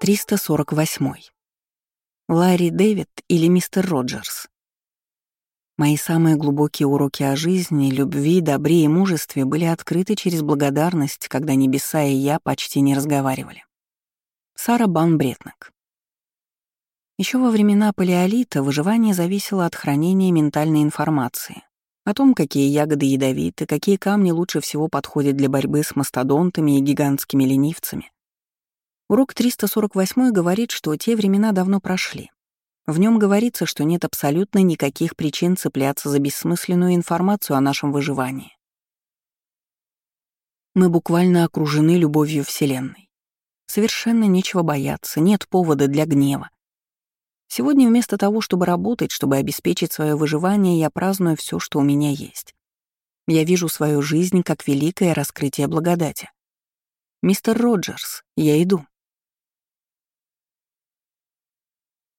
348. Ларри Дэвид или мистер Роджерс. Мои самые глубокие уроки о жизни, любви, добре и мужестве были открыты через благодарность, когда небеса и я почти не разговаривали. Сара Бан-Бретнек. Еще во времена палеолита выживание зависело от хранения ментальной информации о том, какие ягоды ядовиты, какие камни лучше всего подходят для борьбы с мастодонтами и гигантскими ленивцами. Урок 348 говорит, что те времена давно прошли. В нем говорится, что нет абсолютно никаких причин цепляться за бессмысленную информацию о нашем выживании. Мы буквально окружены любовью Вселенной. Совершенно нечего бояться, нет повода для гнева. Сегодня вместо того, чтобы работать, чтобы обеспечить свое выживание, я праздную все, что у меня есть. Я вижу свою жизнь как великое раскрытие благодати. Мистер Роджерс, я иду.